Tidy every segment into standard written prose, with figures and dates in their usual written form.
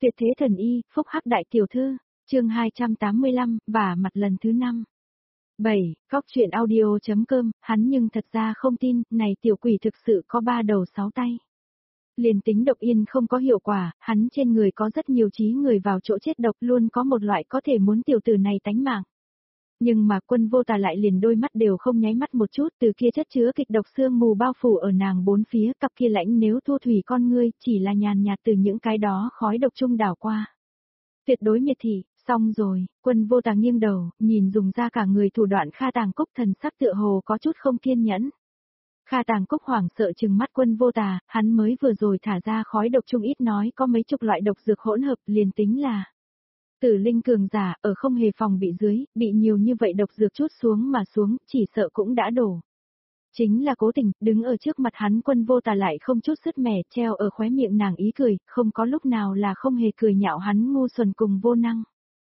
Tuyệt thế thần y, phúc hắc đại tiểu thư, chương 285, và mặt lần thứ 5. 7. Góc truyện audio.com, hắn nhưng thật ra không tin, này tiểu quỷ thực sự có 3 đầu 6 tay. Liền tính độc yên không có hiệu quả, hắn trên người có rất nhiều trí người vào chỗ chết độc, luôn có một loại có thể muốn tiểu tử này tánh mạng. Nhưng mà Quân Vô Tà lại liền đôi mắt đều không nháy mắt một chút, từ kia chất chứa kịch độc sương mù bao phủ ở nàng bốn phía, cặp kia lãnh nếu thu thủy con ngươi, chỉ là nhàn nhạt từ những cái đó khói độc trung đảo qua. Tuyệt đối miệt thị, xong rồi, Quân Vô Tà nghiêng đầu, nhìn dùng ra cả người thủ đoạn Kha Tàng Cúc, thần sắc tựa hồ có chút không kiên nhẫn. Kha Tàng Cúc hoảng sợ trừng mắt Quân Vô Tà, hắn mới vừa rồi thả ra khói độc trung ít nói có mấy chục loại độc dược hỗn hợp, liền tính là Tử linh cường giả, ở không hề phòng bị dưới, bị nhiều như vậy độc dược chút xuống mà xuống, chỉ sợ cũng đã đổ. Chính là cố tình, đứng ở trước mặt hắn Quân Vô Tà lại không chút sứt mẻ, treo ở khóe miệng nàng ý cười, không có lúc nào là không hề cười nhạo hắn ngu xuẩn cùng vô năng.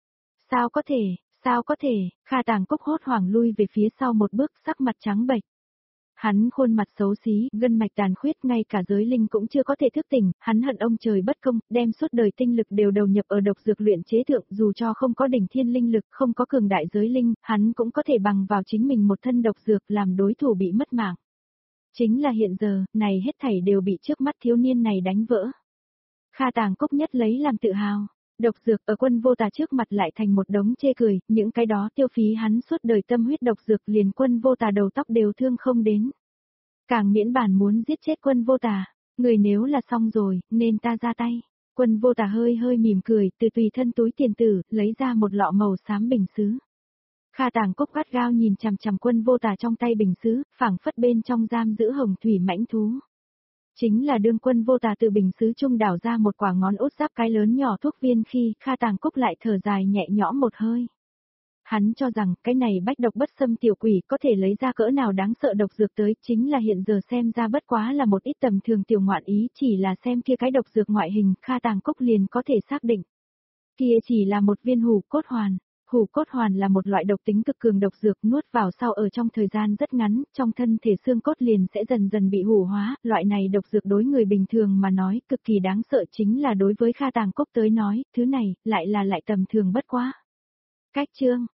Sao có thể, Kha Tàng Cúc hốt hoảng lui về phía sau một bước, sắc mặt trắng bệch. Hắn khuôn mặt xấu xí, gân mạch tàn khuyết, ngay cả giới linh cũng chưa có thể thức tỉnh, hắn hận ông trời bất công, đem suốt đời tinh lực đều đầu nhập ở độc dược luyện chế thượng, dù cho không có đỉnh thiên linh lực, không có cường đại giới linh, hắn cũng có thể bằng vào chính mình một thân độc dược làm đối thủ bị mất mạng. Chính là hiện giờ, này hết thảy đều bị trước mắt thiếu niên này đánh vỡ. Kha Tàng Cúc nhất lấy làm tự hào. Độc dược ở Quân Vô Tà trước mặt lại thành một đống chê cười, những cái đó tiêu phí hắn suốt đời tâm huyết độc dược liền Quân Vô Tà đầu tóc đều thương không đến. Càng miễn bản muốn giết chết Quân Vô Tà, người nếu là xong rồi, nên ta ra tay. Quân Vô Tà hơi hơi mỉm cười, từ tùy thân túi tiền tử, lấy ra một lọ màu xám bình sứ. Kha Tàng Cúc gắt gao nhìn chằm chằm Quân Vô Tà trong tay bình sứ, phảng phất bên trong giam giữ hồng thủy mãnh thú. Chính là đương Quân Vô Tà từ bình sứ trung đảo ra một quả ngón út giáp cái lớn nhỏ thuốc viên khi Kha Tàng Cúc lại thở dài nhẹ nhõm một hơi. Hắn cho rằng cái này bách độc bất xâm tiểu quỷ có thể lấy ra cỡ nào đáng sợ độc dược tới, chính là hiện giờ xem ra bất quá là một ít tầm thường tiểu ngoạn ý, chỉ là xem kia cái độc dược ngoại hình, Kha Tàng Cúc liền có thể xác định. Kia chỉ là một viên hủ cốt hoàn. Hủ cốt hoàn là một loại độc tính cực cường độc dược, nuốt vào sau ở trong thời gian rất ngắn, trong thân thể xương cốt liền sẽ dần dần bị hủ hóa, loại này độc dược đối người bình thường mà nói cực kỳ đáng sợ, chính là đối với Kha Tàng Cúc tới nói, thứ này lại tầm thường bất quá. Cách chương